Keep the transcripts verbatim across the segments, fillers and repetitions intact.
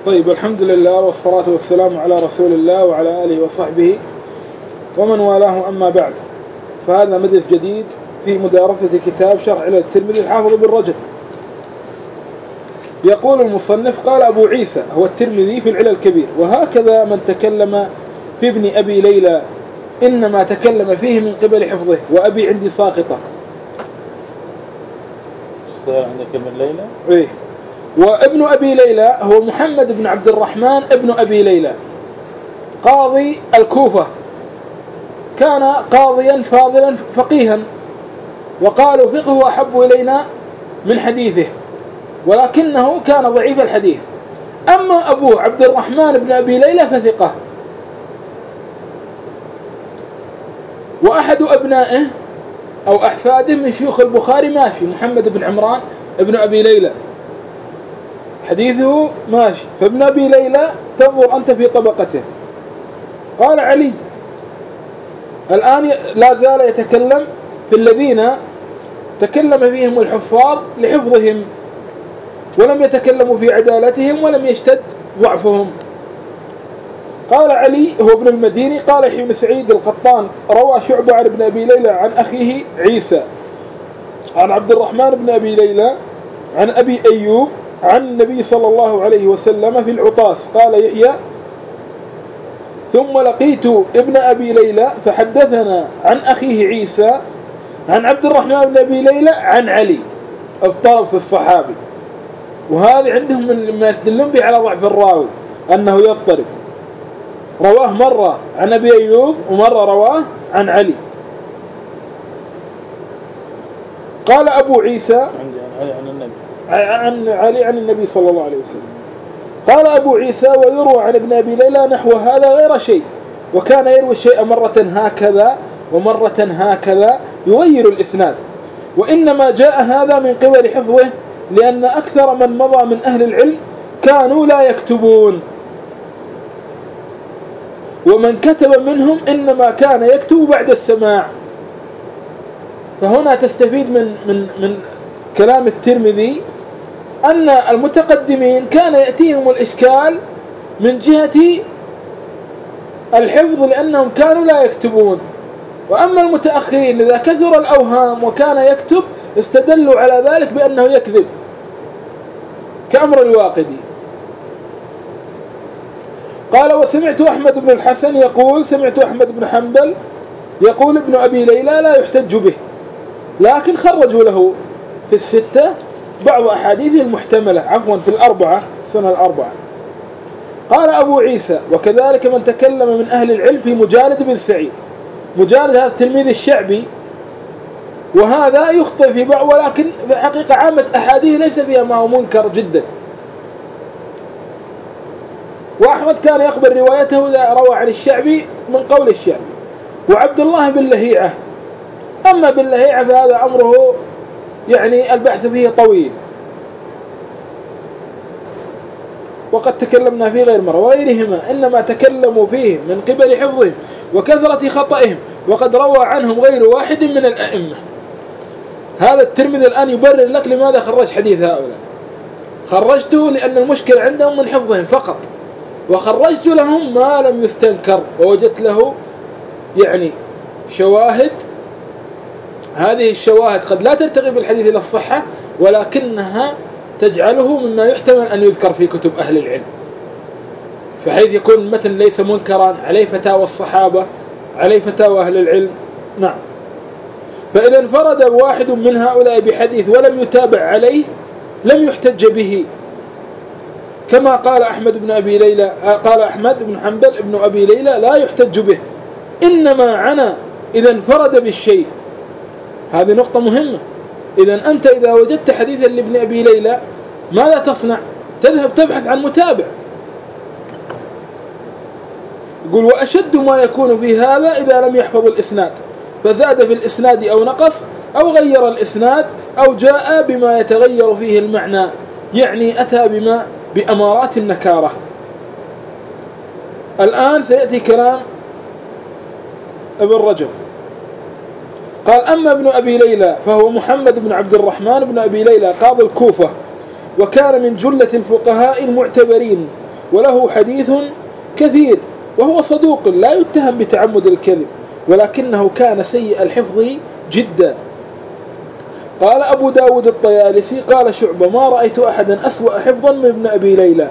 طيب، الحمد لله والصلاة والسلام على رسول الله وعلى آله وصحبه ومن والاه، أما بعد. فهذا مجلس جديد في مدارسة كتاب شرح علل الترمذي الحافظ بن رجب. يقول المصنف: قال أبو عيسى هو الترمذي في العلل الكبير: وهكذا من تكلم في ابن أبي ليلى إنما تكلم فيه من قبل حفظه، وأبي عندي ساقطة. صار عندك ابن ليلى؟ إيه. وابن أبي ليلى هو محمد بن عبد الرحمن ابن أبي ليلى، قاضي الكوفة، كان قاضيا فاضلا فقيها، وقالوا فقهه أحب إلينا من حديثه، ولكنه كان ضعيف الحديث. أما أبوه عبد الرحمن بن أبي ليلى فثقة، وأحد أبنائه أو أحفاده من شيوخ البخاري ماشي، محمد بن عمران ابن أبي ليلى حديثه ماشي، فابن أبي ليلى تنظر أنت في طبقته. قال علي: الآن لا زال يتكلم في الذين تكلم فيهم الحفاظ لحفظهم، ولم يتكلموا في عدالتهم ولم يشتد ضعفهم. قال علي هو ابن المديني: قال يحيى بن سعيد القطان: روى شعبة عن ابن أبي ليلى عن أخيه عيسى عن عبد الرحمن بن أبي ليلى عن أبي أيوب عن النبي صلى الله عليه وسلم في العطاس. قال يحيى: ثم لقيت ابن أبي ليلى فحدثنا عن أخيه عيسى عن عبد الرحمن بن أبي ليلى عن علي. اضطرب في الصحابي، وهذا عندهم مما يستدلون به على ضعف الراوي أنه يضطرب. رواه مرة عن أبي أيوب ومرة رواه عن علي. قال أبو عيسى عن النبي عن علي عن النبي صلى الله عليه وسلم. قال أبو عيسى: ويروى عن ابن أبي ليلى نحو هذا غير شيء، وكان يروي الشيء مرة هكذا ومرة هكذا يغير الإسناد، وإنما جاء هذا من قبل حفظه، لأن أكثر من مضى من أهل العلم كانوا لا يكتبون، ومن كتب منهم إنما كان يكتب بعد السماع. فهنا تستفيد من من من كلام الترمذي أن المتقدمين كان يأتيهم الإشكال من جهة الحفظ لأنهم كانوا لا يكتبون، وأما المتأخرين إذا كثر الأوهام وكان يكتب استدلوا على ذلك بأنه يكذب، كأمر الواقدي. قال: وسمعت أحمد بن الحسن يقول: سمعت أحمد بن حنبل يقول ابن أبي ليلى لا يحتج به، لكن خرجوا له في الستة بعض أحاديثه المحتملة، عفوا في الأربعة، السنة الأربعة. قال أبو عيسى: وكذلك من تكلم من أهل العلم في مجالد بن سعيد. مجالد هذا تلميذ الشعبي، وهذا يخطئ في بعض، ولكن في الحقيقة عامة أحاديث ليس فيها ما هو منكر جدا. وأحمد كان يقبل روايته إذا روى عن الشعبي من قول الشعبي. وعبد الله بن لهيعة، أما بن لهيعة فهذا أمره يعني البحث فيه طويل، وقد تكلمنا فيه غير مرة، وغيرهما إنما تكلموا فيه من قبل حفظهم وكثرة خطئهم، وقد روى عنهم غير واحد من الأئمة. هذا الترمذي الآن يبرر لك لماذا خرج حديث هؤلاء. خرجته لأن المشكلة عندهم من حفظهم فقط، وخرجت لهم ما لم يستنكر، ووجدت له يعني شواهد. هذه الشواهد قد لا ترتقي بالحديث إلى الصحة، ولكنها تجعله مما يحتمل أن يذكر في كتب أهل العلم، فحيث يكون المتن ليس منكرا، عليه فتاوى الصحابة، عليه فتاوى أهل العلم. نعم. فإذا انفرد واحد من هؤلاء بحديث ولم يتابع عليه لم يحتج به، كما قال أحمد بن أبي ليلى، قال أحمد بن حنبل ابن أبي ليلى لا يحتج به، إنما عنا إذا انفرد بالشيء. هذه نقطة مهمة. إذا أنت إذا وجدت حديثا لابن أبي ليلى ماذا تصنع؟ تذهب تبحث عن متابع. يقول: وأشد ما يكون في هذا إذا لم يحفظ الإسناد، فزاد في الإسناد أو نقص أو غير الإسناد أو جاء بما يتغير فيه المعنى، يعني أتى بما بأمارات النكارة. الآن سيأتي كلام ابن رجب. قال: أما ابن أبي ليلى فهو محمد بن عبد الرحمن بن أبي ليلى قاضي الكوفة، وكان من جلة الفقهاء المعتبرين، وله حديث كثير، وهو صدوق لا يتهم بتعمد الكذب، ولكنه كان سيء الحفظ جدا. قال أبو داود الطيالسي قال شعبة: ما رأيت أحدا أسوأ حفظا من ابن أبي ليلى،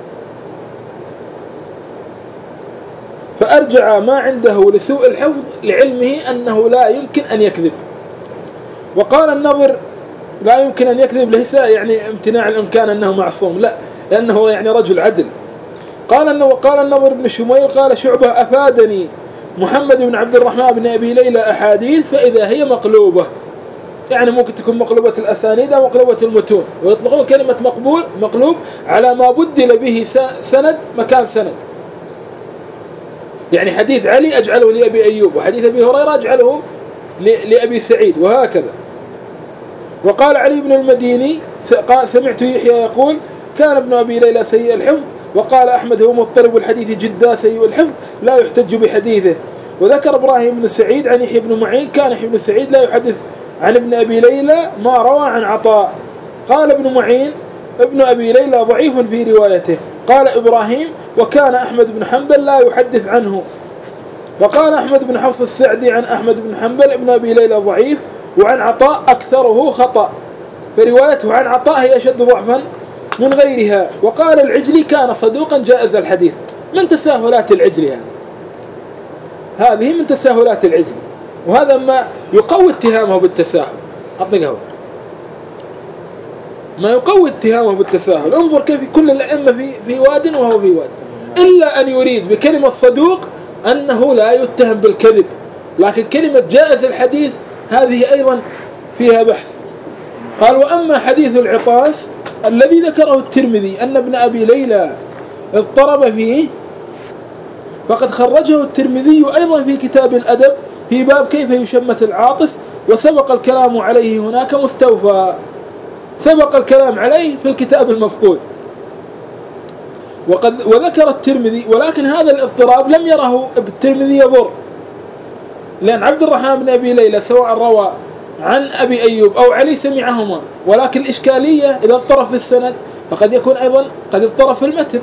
فأرجع ما عنده لسوء الحفظ لعلمه أنه لا يمكن أن يكذب. وقال النضر: لا يمكن أن يكذب ليس يعني امتناع الإمكان أنه معصوم، لا، لأنه يعني رجل عدل. قال أنه وقال النضر بن شميل قال شعبة: أفادني محمد بن عبد الرحمن بن أبي ليلى أحاديث فإذا هي مقلوبة، يعني ممكن تكون مقلوبة الأسانيد أو مقلوبة المتون، ويطلقون كلمة مقبول مقلوب على ما بدل به سند مكان سند. يعني حديث علي أجعله لأبي أيوب، وحديث أبي هريرة أجعله لأبي سعيد، وهكذا. وقال علي بن المديني: سمعت يحيى يقول: كان ابن أبي ليلى سيء الحفظ. وقال أحمد: هو مضطرب الحديث جدا سيء الحفظ لا يحتج بحديثه. وذكر إبراهيم بن سعيد عن يحيى بن معين: كان يحيى بن سعيد لا يحدث عن ابن أبي ليلى ما روى عن عطاء. قال ابن معين: ابن أبي ليلى ضعيف في روايته. قال إبراهيم: وكان أحمد بن حنبل لا يحدث عنه. وقال أحمد بن حفص السعدي عن أحمد بن حنبل: ابن أبي ليلى ضعيف، وعن عطاء أكثره خطأ، فروايته عن عطاء هي أشد ضعفا من غيرها. وقال العجلي: كان صدوقا جائز الحديث. من تساهلات العجلي يعني. هذه من تساهلات العجلي، وهذا ما يقوي اتهامه بالتساهل. أعطني قهوة. ما يقوي اتهامه بالتساهل. انظر كيف كل الأئمة في في واد وهو في واد، إلا أن يريد بكلمة صدوق أنه لا يتهم بالكذب، لكن كلمة جائز الحديث هذه أيضا فيها بحث. قال: وأما حديث العطاس الذي ذكره الترمذي أن ابن أبي ليلى اضطرب فيه، فقد خرجه الترمذي أيضا في كتاب الأدب في باب كيف يشمت العاطس، وسبق الكلام عليه هناك مستوفى. سبق الكلام عليه في الكتاب المفقود. وقد وذكر الترمذي، ولكن هذا الاضطراب لم يره الترمذي يضر، لأن عبد الرحمن بن أبي ليلى سواء روى عن أبي أيوب أو علي سمعهما، ولكن الإشكالية إذا اضطرب في السند فقد يكون أيضا قد اضطرب في المتن.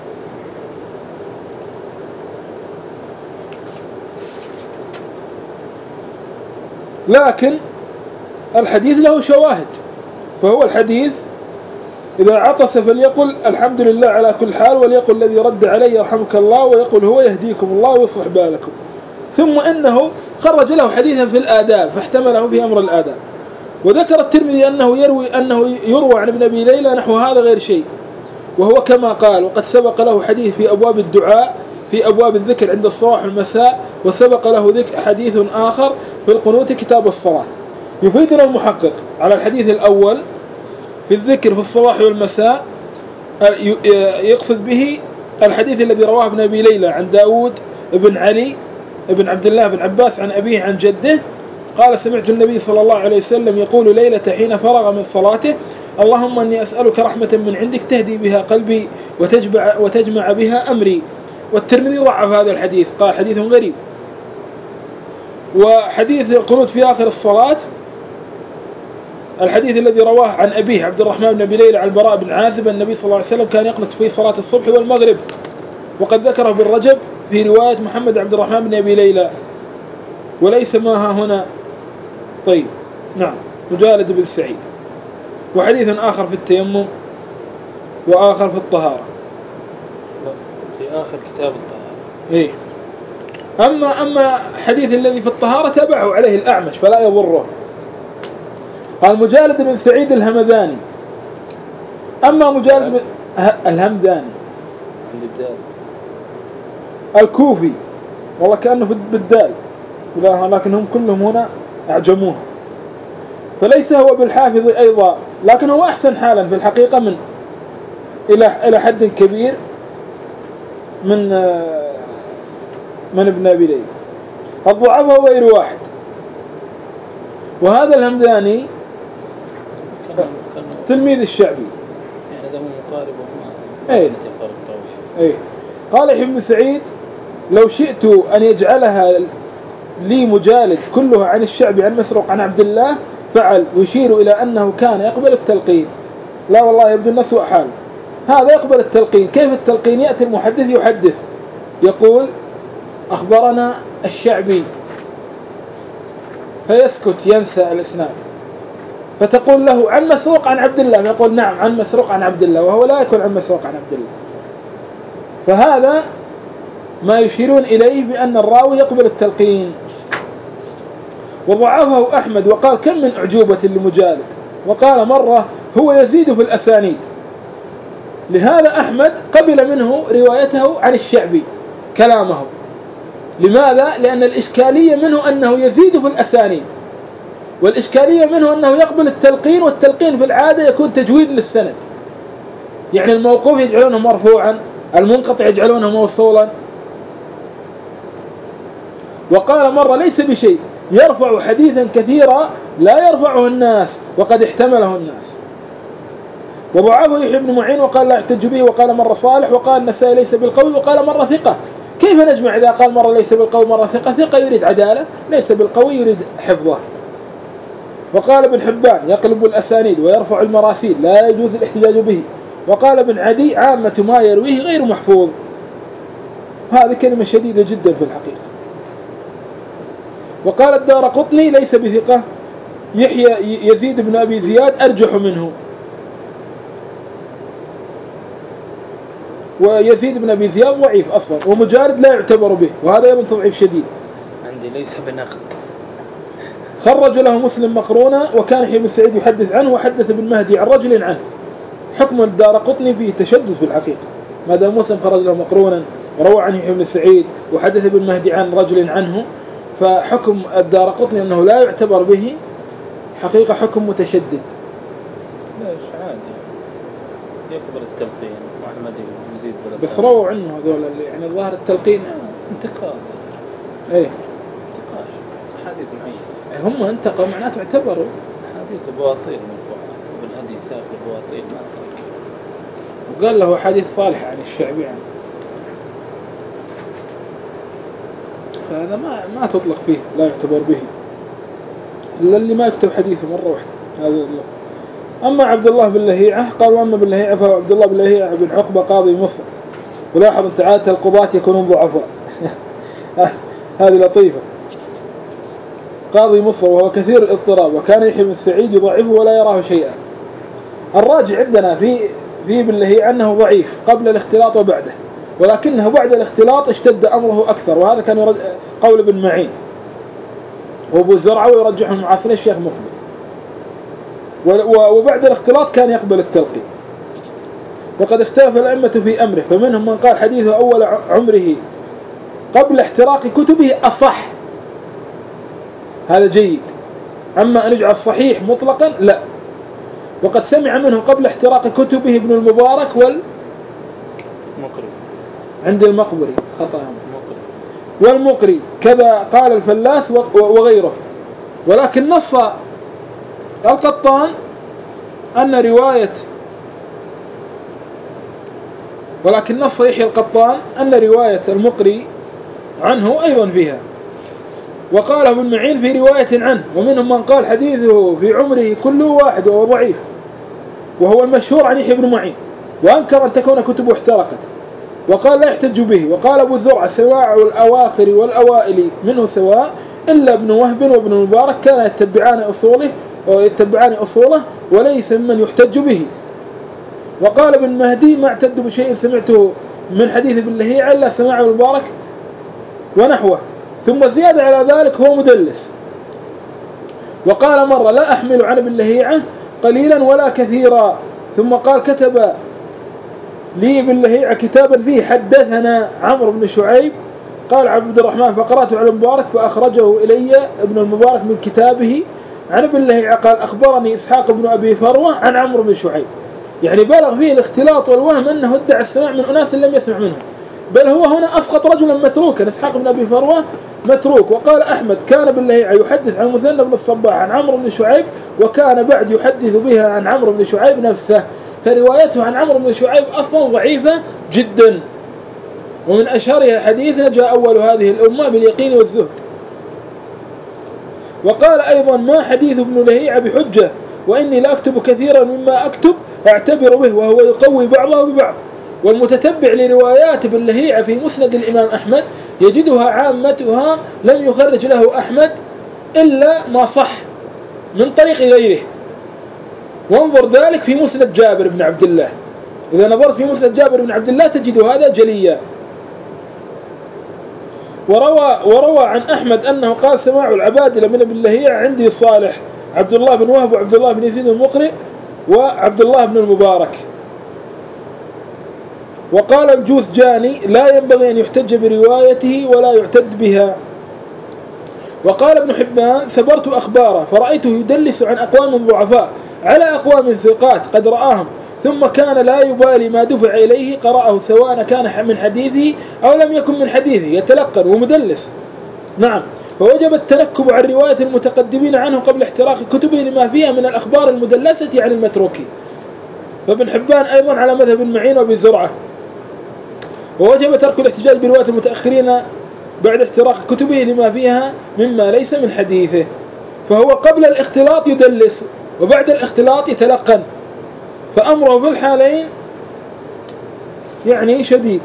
لكن الحديث له شواهد، فهو الحديث: إذا عطس فليقل الحمد لله على كل حال، وليقل الذي رد علي يرحمك الله، ويقول هو يهديكم الله ويصلح بالكم. ثم إنه خرج له حديثا في الآداب فاحتمله في أمر الآداب. وذكر الترمذي أنه يروي أنه يروى عن ابن أبي ليلى نحو هذا غير شيء، وهو كما قال: وقد سبق له حديث في أبواب الدعاء في أبواب الذكر عند الصباح والمساء، وسبق له ذكر حديث آخر في القنوت كتاب الصلاة. يفيدنا المحقق على الحديث الأول في الذكر في الصباح والمساء، يقصد به الحديث الذي رواه ابن أبي ليلى عن داود بن علي بن عبد الله بن عباس عن أبيه عن جده قال: سمعت النبي صلى الله عليه وسلم يقول ليلة حين فرغ من صلاته: اللهم أني أسألك رحمة من عندك تهدي بها قلبي وتجمع, وتجمع بها أمري. والترمذي ضعف هذا الحديث، قال حديث غريب. وحديث القنوت في آخر الصلاة الحديث الذي رواه عن أبيه عبد الرحمن بن أبي ليلى عن البراء بن عازب النبي صلى الله عليه وسلم كان يقنط في صلاة الصبح والمغرب، وقد ذكره ابن رجب في رواية محمد عبد الرحمن بن أبي ليلى، وليس ما هنا. طيب، نعم، مجالد بن سعيد. وحديث آخر في التيمم وآخر في الطهارة في آخر كتاب الطهارة. إيه. أما أما حديث الذي في الطهارة تبعه عليه الأعمش فلا يضره. قال مجالد بن سعيد الهمداني. أما مجالد بن الهمداني الدال الكوفي، والله كأنه في بالدال، لكن هم كلهم هنا أعجموه، فليس هو بالحافظ أيضا، لكن هو أحسن حالا في الحقيقة من إلى إلى حد كبير من من ابن أبي ليلى. الضعف هو غير واحد. وهذا الهمداني تلميذ الشعبي، يعني هذا مقارب وما ايه ايه. قال يحيى بن سعيد: لو شئت أن يجعلها لي مجالد كلها عن الشعبي عن مسروق عن عبد الله فعل، ويشير إلى أنه كان يقبل التلقين. لا والله يبدو الناس حال، هذا يقبل التلقين. كيف التلقين؟ يأتي المحدث يحدث يقول أخبرنا الشعبي فيسكت ينسى الإسناد، فتقول له عن مسروق عن عبد الله، فيقول نعم عن مسروق عن عبد الله، وهو لا يكون عن مسروق عن عبد الله. فهذا ما يشيرون إليه بأن الراوي يقبل التلقين. وضعفه أحمد وقال كم من أعجوبة لمجالد، وقال مرة هو يزيد في الأسانيد. لهذا أحمد قبل منه روايته عن الشعبي كلامه. لماذا؟ لأن الإشكالية منه أنه يزيد في الأسانيد، والإشكالية منه أنه يقبل التلقين، والتلقين في العادة يكون تجويد للسند. يعني الموقوف يجعلونه مرفوعا، المنقطع يجعلونه موصولا. وقال مرة ليس بشيء يرفع حديثا كثيرا لا يرفعه الناس وقد احتمله الناس. وضعفه يحيى بن معين وقال لا يحتج به، وقال مرة صالح، وقال النسائي ليس بالقوي، وقال مرة ثقة. كيف نجمع إذا قال مرة ليس بالقوي مرة ثقة؟ ثقة يريد عدالة، ليس بالقوي يريد حفظه. وقال ابن حبان يقلب الأسانيد ويرفع المراسيل لا يجوز الاحتجاج به. وقال ابن عدي عامة ما يرويه غير محفوظ. هذه كلمة شديدة جدا في الحقيقة. وقال الدارقطني ليس بثقة، يحيى يزيد بن أبي زياد أرجح منه، ويزيد بن أبي زياد ضعيف أصلا، ومجالد لا يعتبر به، وهذا أيضا تضعيف شديد. عندي ليس بنقد. خرج له مسلم مقرونا، وكان يحيى بن سعيد يحدث عنه، وحدث ابن مهدي عن رجل عنه. حكم الدارقطني فيه تشدد في الحقيقة، ما دام مسلم خرج له مقرونا وروى عنه يحيى بن سعيد وحدث ابن مهدي عن رجل عنه، فحكم الدارقطني أنه لا يعتبر به حقيقة حكم متشدد. ليش عادي يقبل التلقين وأحمد يزيد بلا بس رووا عنه هذول اللي يعني الظاهر التلقين انتقاد. ايه انتقاد حديث معين هم انتقوا معناته اعتبروا حديث بواطيل مرفوعات، ابن هدي سافر بواطيل ما ترك، وقال له حديث صالح عن الشعبي عنه. فهذا ما ما تطلق فيه لا يعتبر به إلا اللي ما يكتب حديثه مرة واحدة. هذا الله. أما عبد الله بن لهيعة قال وأما بن لهيعة فهو عبد الله بن لهيعة بن عقبة قاضي مصر. ولاحظ أنت عادة القضاة يكونون ضعفاء. هذه لطيفة. قاضي مصر وهو كثير الاضطراب، وكان يحيى بن سعيد يضعفه ولا يراه شيئا. الراجع عندنا في في بن لهيعة أنه ضعيف قبل الاختلاط وبعده، ولكنه بعد الاختلاط اشتد أمره أكثر، وهذا كان قول ابن معين وابو الزرعة ويرجحه المعاصرين الشيخ مقبل. وبعد الاختلاط كان يقبل التلقي. وقد اختلف الأئمة في أمره، فمنهم من قال حديثه أول عمره قبل احتراق كتبه أصح، هذا جيد. أما أن يجعل صحيح مطلقا لا. وقد سمع منه قبل احتراق كتبه ابن المبارك وال مقري عند المقبري خطأ والمقري كذا قال الفلاس وغيره. ولكن نص القطان أن رواية ولكن نص يحيى القطان أن رواية المقري عنه أيضا فيها. وقاله ابن معين في رواية عنه، ومنهم من قال حديثه في عمره كله واحد وهو ضعيف، وهو المشهور عن يحيى بن معين، وأنكر أن تكون كتبه احترقت، وقال لا يحتج به. وقال أبو الزرع سواع الأواخر والأوائل منه سواء، إلا ابن وهب وابن المبارك كان يتبعان أصوله ويتبعان أصوله وليس ممن يحتج به. وقال ابن مهدي ما اعتد بشيء سمعته من حديث ابن لهيعة إلا سماع المبارك ونحوه، ثم زيادة على ذلك هو مدلس. وقال مرة لا أحمل عن ابن لهيعة قليلا ولا كثيرا، ثم قال كتب لي ابن لهيعة كتابا فيه حدثنا عمرو بن شعيب، قال عبد الرحمن فقرأته على المبارك فأخرجه إلي ابن المبارك من كتابه عن ابن لهيعة قال أخبرني إسحاق بن أبي فروة عن عمرو بن شعيب. يعني بالغ فيه الاختلاط والوهم أنه ادعى السماع من أناس لم يسمع منهم، بل هو هنا أسقط رجلا متروكا إسحاق بن أبي فروة متروك. وقال أحمد كان ابن لهيعة يحدث عن مثنى بن الصباح عن عمرو بن شعيب، وكان بعد يحدث بها عن عمرو بن شعيب نفسه، فروايته عن عمرو بن شعيب أصلا ضعيفة جدا. ومن أشهرها حديث جاء أول هذه الأمة باليقين والزهد. وقال أيضا ما حديث ابن لهيعة بحجة، وإني لا أكتب كثيرا مما أكتب أعتبر به وهو يقوي بعضه ببعض. والمتتبع لروايات ابن لهيعة في مسند الإمام أحمد يجدها عامتها لم يخرج له أحمد إلا ما صح من طريق غيره. وانظر ذلك في مسند جابر بن عبد الله، إذا نظرت في مسند جابر بن عبد الله تجد هذا جليا. وروى, وروى عن أحمد أنه قال سماع العبادلة من ابن لهيعة عندي صالح عبد الله بن وهب وعبد الله بن يزيد المقرئ وعبد الله بن المبارك. وقال الجوزجاني لا ينبغي أن يحتج بروايته ولا يعتد بها. وقال ابن حبان سبرت أخباره فرأيته يدلس عن أقوام ضعفاء على أقوام ثقات قد رآهم، ثم كان لا يبالي ما دفع إليه قرأه سواء كان من حديثه أو لم يكن من حديثه، يتلقن ومدلس. نعم، فوجب التنكب عن رواية المتقدمين عنه قبل احتراق كتبه لما فيها من الأخبار المدلسة عن المتروكين. فابن حبان أيضا على مذهب المعين وبزرعة. ووجب ترك الاحتجاج برواية المتأخرين بعد احتراق كتبه لما فيها مما ليس من حديثه، فهو قبل الاختلاط يدلس وبعد الاختلاط يتلقن، فأمره في الحالين يعني شديد.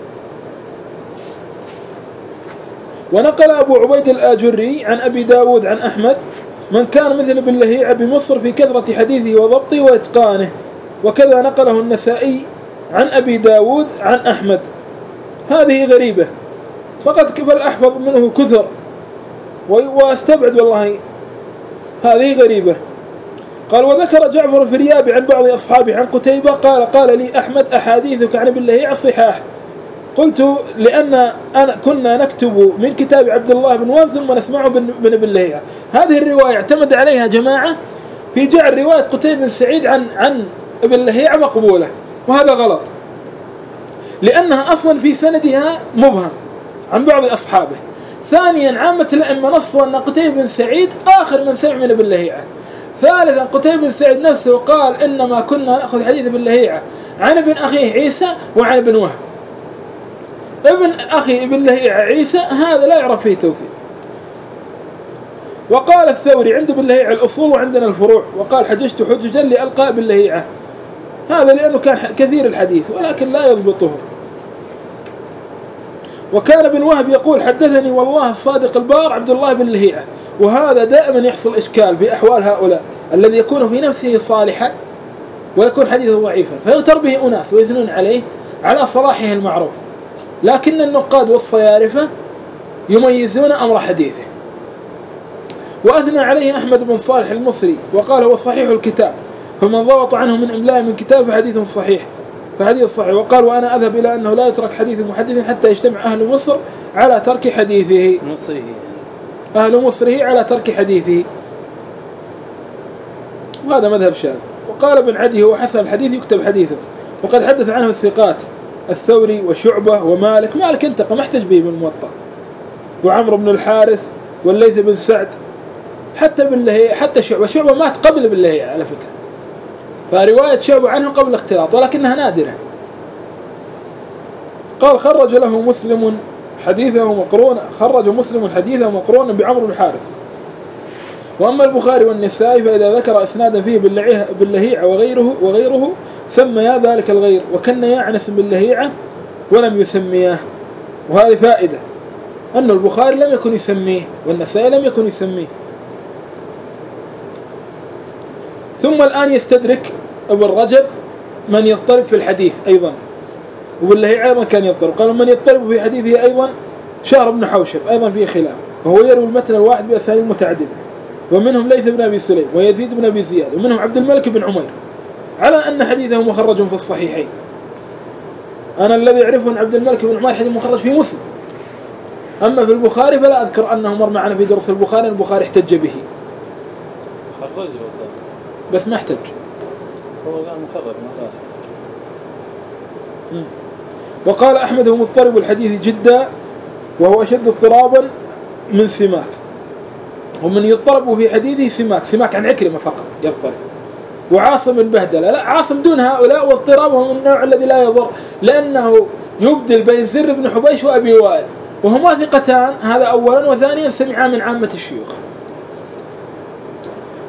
ونقل أبو عبيد الآجري عن أبي داود عن أحمد من كان مثل ابن لهيعة بمصر في كثرة حديثه وضبطه وإتقانه، وكذا نقله النسائي عن أبي داود عن أحمد. هذه غريبة، فقد كفى الأحفظ منه كثر واستبعد والله هذه غريبة. قال وذكر جعفر الفريابي عن بعض أصحابه عن قتيبة قال قال لي أحمد أحاديثك عن ابن لهيعة صحاح، قلت لأن أنا كنا نكتب من كتاب عبد الله بن وهب ثم نسمعه من ابن لهيعة. هذه الرواية اعتمد عليها جماعة في جعل رواية قتيبة بن سعيد عن عن ابن لهيعة مقبولة، وهذا غلط لأنها أصلا في سندها مبهم عن بعض أصحابه. ثانيا عامة الأئمة نصوا أن قتيبة بن سعيد آخر من سمع من ابن لهيعة. ثالثا قتيبة بن سعيد نفسه قال إنما كنا نأخذ حديث ابن لهيعة عن ابن أخيه عيسى وعن ابن وهب. ابن أخي ابن لهيعة عيسى هذا لا يعرف فيه توفيق. وقال الثوري عند ابن لهيعة الأصول وعندنا الفروع، وقال حججت حججا لألقى ابن لهيعة، هذا لأنه كان كثير الحديث ولكن لا يضبطه. وكان ابن وهب يقول حدثني والله الصادق البار عبد الله بن لهيعة، وهذا دائما يحصل إشكال في أحوال هؤلاء الذي يكون في نفسه صالحا ويكون حديثه ضعيفا فيغتر به أناس ويثنون عليه على صلاحه المعروف، لكن النقاد والصيارفة يميزون أمر حديثه. وأثنى عليه أحمد بن صالح المصري وقال هو صحيح الكتاب، فمن ضبط عنه من إملاء من كتاب فحديث صحيح فحديث صحيح. وقال وأنا أذهب إلى أنه لا يترك حديث محدث حتى يجتمع أهل مصر على ترك حديثه، مصره أهل مصره على ترك حديثه، وهذا مذهب شاذ. وقال ابن عدي هو حسن الحديث يكتب حديثه، وقد حدث عنه الثقات الثوري وشعبة ومالك، مالك انتقى ما احتج به من الموطأ، وعمرو بن الحارث والليث بن سعد، حتى بالله حتى شعبة شعبة مات قبل بالله على فكرة، فرواية شعبة عنه قبل الاختلاط ولكنها نادرة. قال خرج له مسلم حديثه مقرونا، خرج مسلم حديثه مقرونا بعمرو بن الحارث. وأما البخاري والنسائي فإذا ذكر إسنادا فيه باللهيعة وغيره وغيره سميا ذلك الغير، وكنيا عن اسم باللهيعة ولم يسمياه. وهذه فائدة أن البخاري لم يكن يسميه والنسائي لم يكن يسميه. ثم الآن يستدرك ابن رجب من يضطرب في الحديث أيضا، وباللهيعة أيضا كان يضطرب. قالوا من يضطرب في حديثه أيضا شهر بن حوشب أيضا فيه خلاف، وهو يروي المتن الواحد بأسانيد متعددة، ومنهم ليث بن أبي سليم ويزيد بن أبي زياد ومنهم عبد الملك بن عمير، على أن حديثه مخرج في الصحيحين. أنا الذي أعرفه أن عبد الملك بن عمير حديث مخرج في مسلم، أما في البخاري فلا أذكر أنه مر معنا في درس البخاري البخاري احتج به، خرج بس ما احتج، هو قال مخرج ما قال. وقال أحمد هو مضطرب الحديث جدا وهو أشد اضطرابا من سماك، ومن يضطرب في حديثه سماك، سماك عن عكرمة فقط يضطرب، وعاصم البهدلة، لا عاصم دون هؤلاء، واضطرابهم من النوع الذي لا يضر، لأنه يبدل بين زر بن حبيش وأبي وائل وهما ثقتان، هذا أولا، وثانيا سمعا من عامة الشيوخ.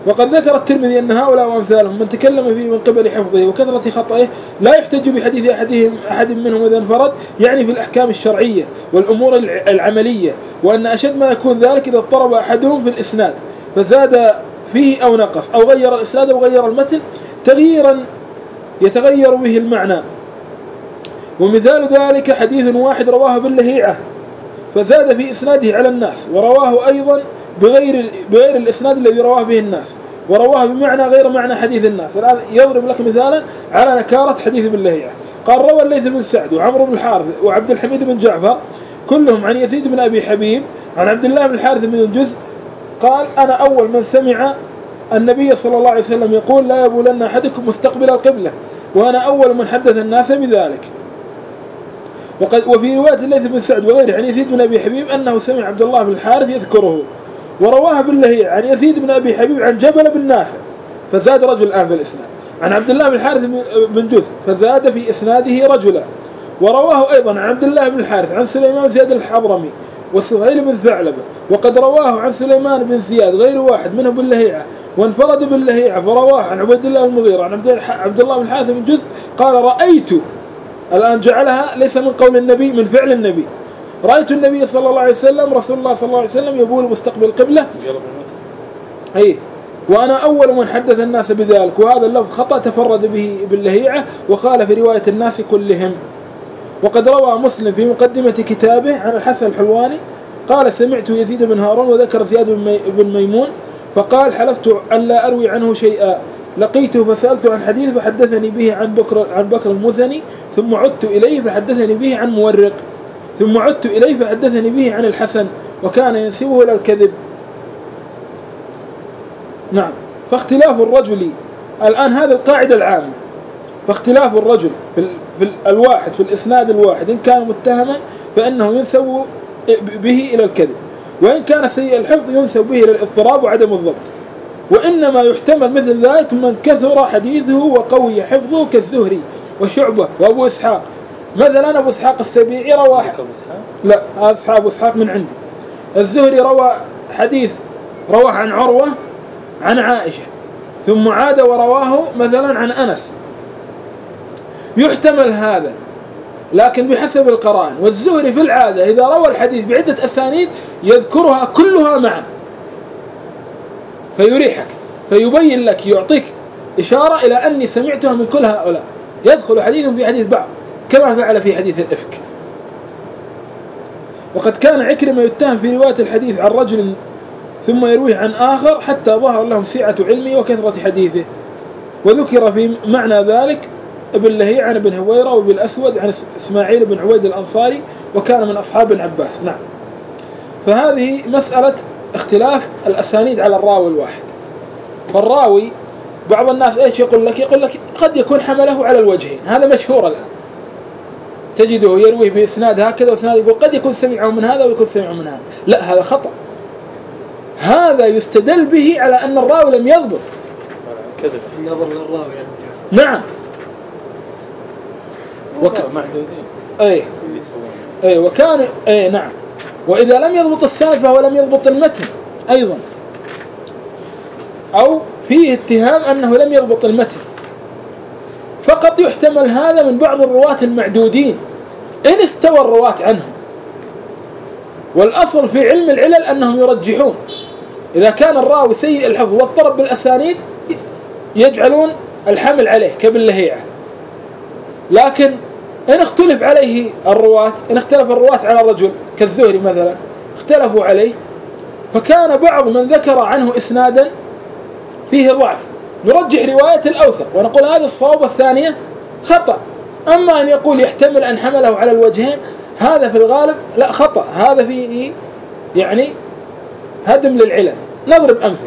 وقد ذكر الترمذي أن هؤلاء وأمثالهم من تكلم فيه من قبل حفظه وكثرة خطئه لا يحتج بحديث أحدهم أحد منهم إذا انفرد، يعني في الأحكام الشرعية والأمور العملية، وأن أشد ما يكون ذلك إذا اضطرب أحدهم في الإسناد فزاد فيه أو نقص أو غير الإسناد أو غير المتن تغييرا يتغير به المعنى. ومثال ذلك حديث واحد رواه باللهيعة فزاد في إسناده على الناس، ورواه أيضا بغير بغير الإسناد الذي رواه به الناس، ورواه بمعنى غير معنى حديث الناس. الآن يضرب لك مثالا على نكارة حديث باللهيعة. قال روى الليث بن سعد وعمرو بن الحارث وعبد الحميد بن جعفر كلهم عن يزيد بن أبي حبيب عن عبد الله بن الحارث بن الجزء قال أنا أول من سمع النبي صلى الله عليه وسلم يقول لا يبولن أحدكم مستقبل القبلة، وأنا أول من حدث الناس بذلك. وقد وفي رواية الليث بن سعد وغيره عن يزيد بن أبي حبيب أنه سمع عبد الله بن الحارث يذكره، ورواها باللهيعة عن يزيد بن أبي حبيب عن جبل بن نافع فزاد رجل الآن في الإسناد، عن عبد الله بن الحارث بن جزء فزاد في إسناده رجلا، ورواه أيضا عن عبد الله بن الحارث عن سليمان زياد الحضرمي وسهيل بن ثعلبة، وقد رواه عن سليمان بن زياد غير واحد منه باللهيعة، وانفرد باللهيعة فرواه عن عبد الله المغيرة عن عبد الله بن الحارث بن جزء قال رأيت، الآن جعلها ليس من قول النبي من فعل النبي، رأيت النبي صلى الله عليه وسلم رسول الله صلى الله عليه وسلم يبول مستقبل القبلة أي وأنا أول من حدث الناس بذلك. وهذا اللفظ خطأ تفرد به باللهيعة وخالف رواية الناس كلهم. وقد روى مسلم في مقدمة كتابه عن الحسن الحلواني قال سمعت يزيد بن هارون وذكر زياد بن ميمون فقال حلفت أن لا أروي عنه شيئا، لقيته فسألته عن حديث فحدثني به عن بكر عن بكر المزني، ثم عدت إليه فحدثني به عن مورق، ثم عدت إليه فحدثني به عن الحسن، وكان ينسبه إلى الكذب. نعم. فاختلاف الرجل الآن هذه القاعدة العامة، فاختلاف الرجل في, ال... في ال... الواحد في الإسناد الواحد إن كان متهما فإنه ينسب به إلى الكذب، وإن كان سيء الحفظ ينسب به إلى الاضطراب وعدم الضبط. وإنما يحتمل مثل ذلك من كثر حديثه وقوي حفظه كالزهري وشعبة وأبو إسحاق. مثلا أبو إسحاق السبيعي روى لا هذا إسحاق أبو إسحاق من عندي. الزهري روى حديث رواه عن عروة عن عائشة ثم عاد ورواه مثلا عن أنس، يحتمل هذا لكن بحسب القرائن. والزهري في العادة إذا روى الحديث بعدة أسانيد يذكرها كلها معا فيريحك فيبين لك يعطيك إشارة إلى أني سمعتها من كل هؤلاء، يدخل حديثهم في حديث بعض كما فعل في حديث الإفك. وقد كان عكرمة يتهم في رواية الحديث عن رجل ثم يرويه عن آخر حتى ظهر لهم سعة علمه وكثرة حديثه. وذكر في معنى ذلك ابن لهيعة عن ابن هويرة وبالأسود عن إسماعيل بن عويد الأنصاري وكان من أصحاب ابن عباس. نعم. فهذه مسألة اختلاف الأسانيد على الراوي الواحد. فالراوي بعض الناس ايش يقول لك؟ يقول لك قد يكون حمله على الوجهين، هذا مشهور الآن تجده يروي بإسناد هكذا وإسناد يقول قد يكون سمعه من هذا ويكون سمعه من هذا. لا، هذا خطأ. هذا يستدل به على أن الراوي لم يضبط كذب النظر للراوي يعني. نعم. وك... محدودين أي اللي يسوونه أي وكان أي نعم. وإذا لم يضبط السند فهو لم يضبط المتن أيضا، أو فيه اتهام أنه لم يضبط المتن. فقط يحتمل هذا من بعض الرواة المعدودين إن استوى الرواة عنهم. والأصل في علم العلل أنهم يرجحون. إذا كان الراوي سيء الحفظ واضطرب بالأسانيد يجعلون الحمل عليه كباللهيعة. لكن إن اختلف عليه الرواة، إن اختلف الرواة على الرجل كالزهري مثلا اختلفوا عليه، فكان بعض من ذكر عنه إسنادا فيه ضعف نرجح رواية الأوثق ونقول هذا الصواب والثانية خطأ. أما أن يقول يحتمل أن حمله على الوجهين هذا في الغالب لا، خطأ. هذا فيه يعني هدم للعلم. نضرب أمثلة.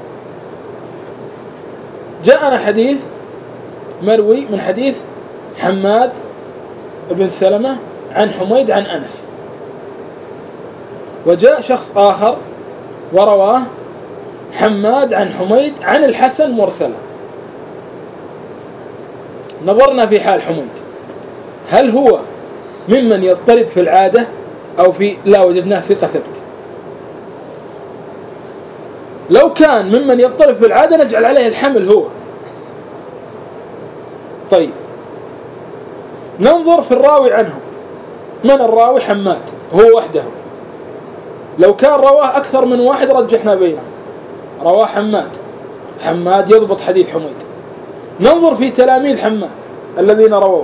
جاءنا حديث مروي من حديث حماد بن سلمة عن حميد عن أنس، وجاء شخص آخر ورواه حماد عن حميد عن الحسن مرسلا. نظرنا في حال حميد هل هو ممن يضطرب في العادة أو في لا وجدناه ثقة ثبت؟ لو كان ممن يضطرب في العادة نجعل عليه الحمل هو. طيب ننظر في الراوي عنه. من الراوي؟ حماد هو وحده. لو كان رواه أكثر من واحد رجحنا بينهم. رواه حماد، حماد يضبط حديث حميد. ننظر في تلاميذ حماد الذين رووه.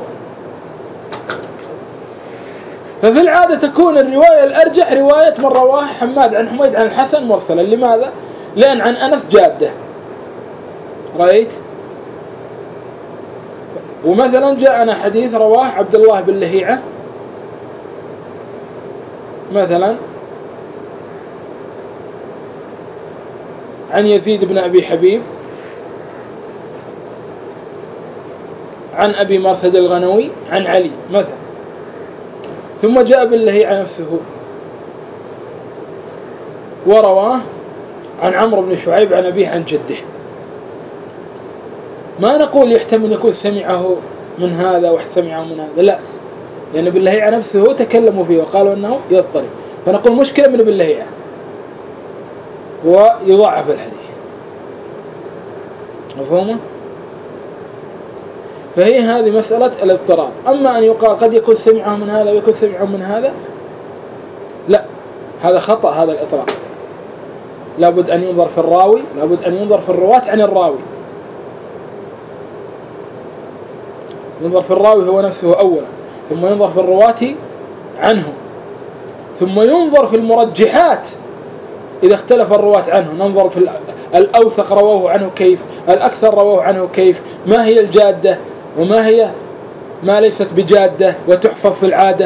ففي العادة تكون الرواية الأرجح رواية من رواه حماد عن حميد عن الحسن مرسلا. لماذا؟ لأن عن أنس جادة. رأيت؟ ومثلا جاءنا حديث رواه عبد الله بن لهيعة مثلا عن يزيد بن أبي حبيب عن أبي مرثد الغنوي عن علي مثلا. ثم جاء بن لهيعة نفسه ورواه عن عمرو بن شعيب عن أبيه عن جده. ما نقول يحتمل يكون سمعه من هذا وسمعه من هذا، لا، لأن ابن لهيعة نفسه تكلموا فيه وقالوا أنه يضطرب، فنقول مشكلة من ابن لهيعة ويضاعف الحديث. مفهومة؟ فهي هذه مسألة الاضطراب. أما أن يقال قد يكون سمعه من هذا ويكون سمعه من هذا، لا، هذا خطأ. هذا الإطلاق لابد أن ينظر في الراوي، لابد أن ينظر في الرواة عن الراوي. ينظر في الراوي هو نفسه أولا، ثم ينظر في الرواة عنه، ثم ينظر في المرجحات إذا اختلف الرواة عنه. ننظر في الأوثق رواه عنه كيف، الأكثر رواه عنه كيف، ما هي الجادة وما هي ما ليست بجادة وتحفظ في العادة.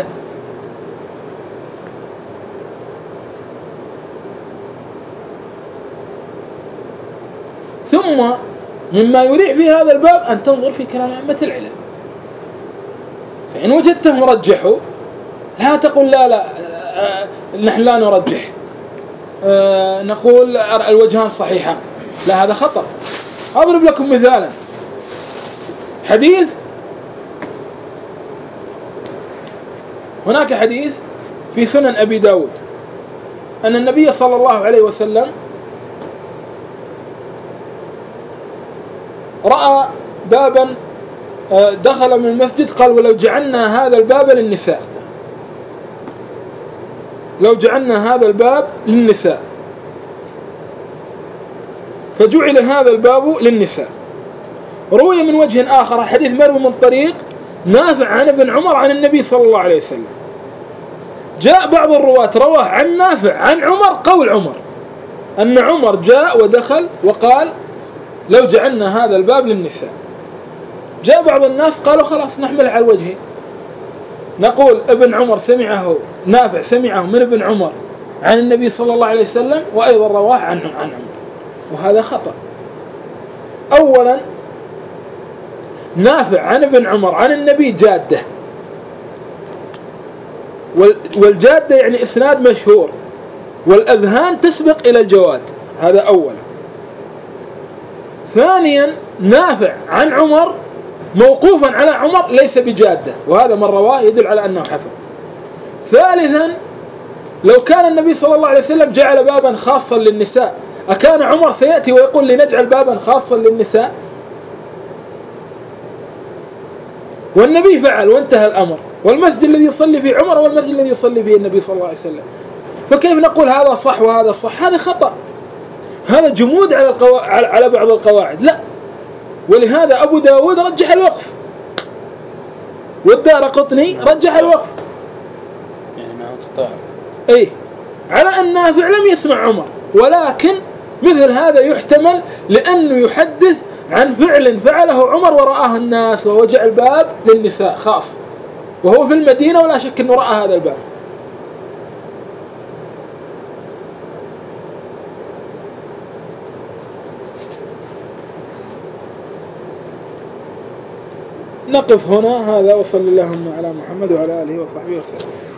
ثم مما يريح في هذا الباب أن تنظر في كلام عامة العلم. فإن وجدتهم رجحوا لا تقول لا لا آه نحن لا نرجح، آه نقول الوجهان صحيحان، لا، هذا خطأ. أضرب لكم مثالا. حديث، هناك حديث في سنن أبي داود أن النبي صلى الله عليه وسلم رأى بابا دخل من المسجد، قال ولو جعلنا هذا الباب للنساء، لو جعلنا هذا الباب للنساء، فجعل هذا الباب للنساء. روي من وجه آخر حديث مروي من طريق نافع عن ابن عمر عن النبي صلى الله عليه وسلم. جاء بعض الرواة رواه عن نافع عن عمر قول عمر أن عمر جاء ودخل وقال لو جعلنا هذا الباب للنساء. جاء بعض الناس قالوا خلاص نحمل على الوجه، نقول ابن عمر سمعه، نافع سمعه من ابن عمر عن النبي صلى الله عليه وسلم وأيضا رواه عن عن عمر، وهذا خطأ. أولا نافع عن ابن عمر عن النبي جادة، والجادة يعني إسناد مشهور، والأذهان تسبق إلى الجواد، هذا أولا. ثانيا نافع عن عمر موقوفا على عمر ليس بجادة، وهذا من رواه يدل على أنه حفظ. ثالثا لو كان النبي صلى الله عليه وسلم جعل بابا خاصا للنساء، أكان عمر سيأتي ويقول لنجعل بابا خاصا للنساء؟ والنبي فعل وانتهى الأمر، والمسجد الذي يصلي فيه عمر هو المسجد الذي يصلي فيه النبي صلى الله عليه وسلم. فكيف نقول هذا صح وهذا صح؟ هذا خطأ، هذا جمود على القوا... على بعض القواعد. لا، ولهذا أبو داود رجح الوقف، والدارقطني رجح الوقف، يعني ما هو قطاع، أي على أن نافع لم يسمع عمر، ولكن مثل هذا يحتمل لأنه يحدث عن فعل فعله عمر ورآه الناس، وهو جعل باب للنساء خاص، وهو في المدينة ولا شك أنه رأى هذا الباب. نقف هنا. هذا وصلى اللهم على محمد وعلى آله وصحبه وسلم.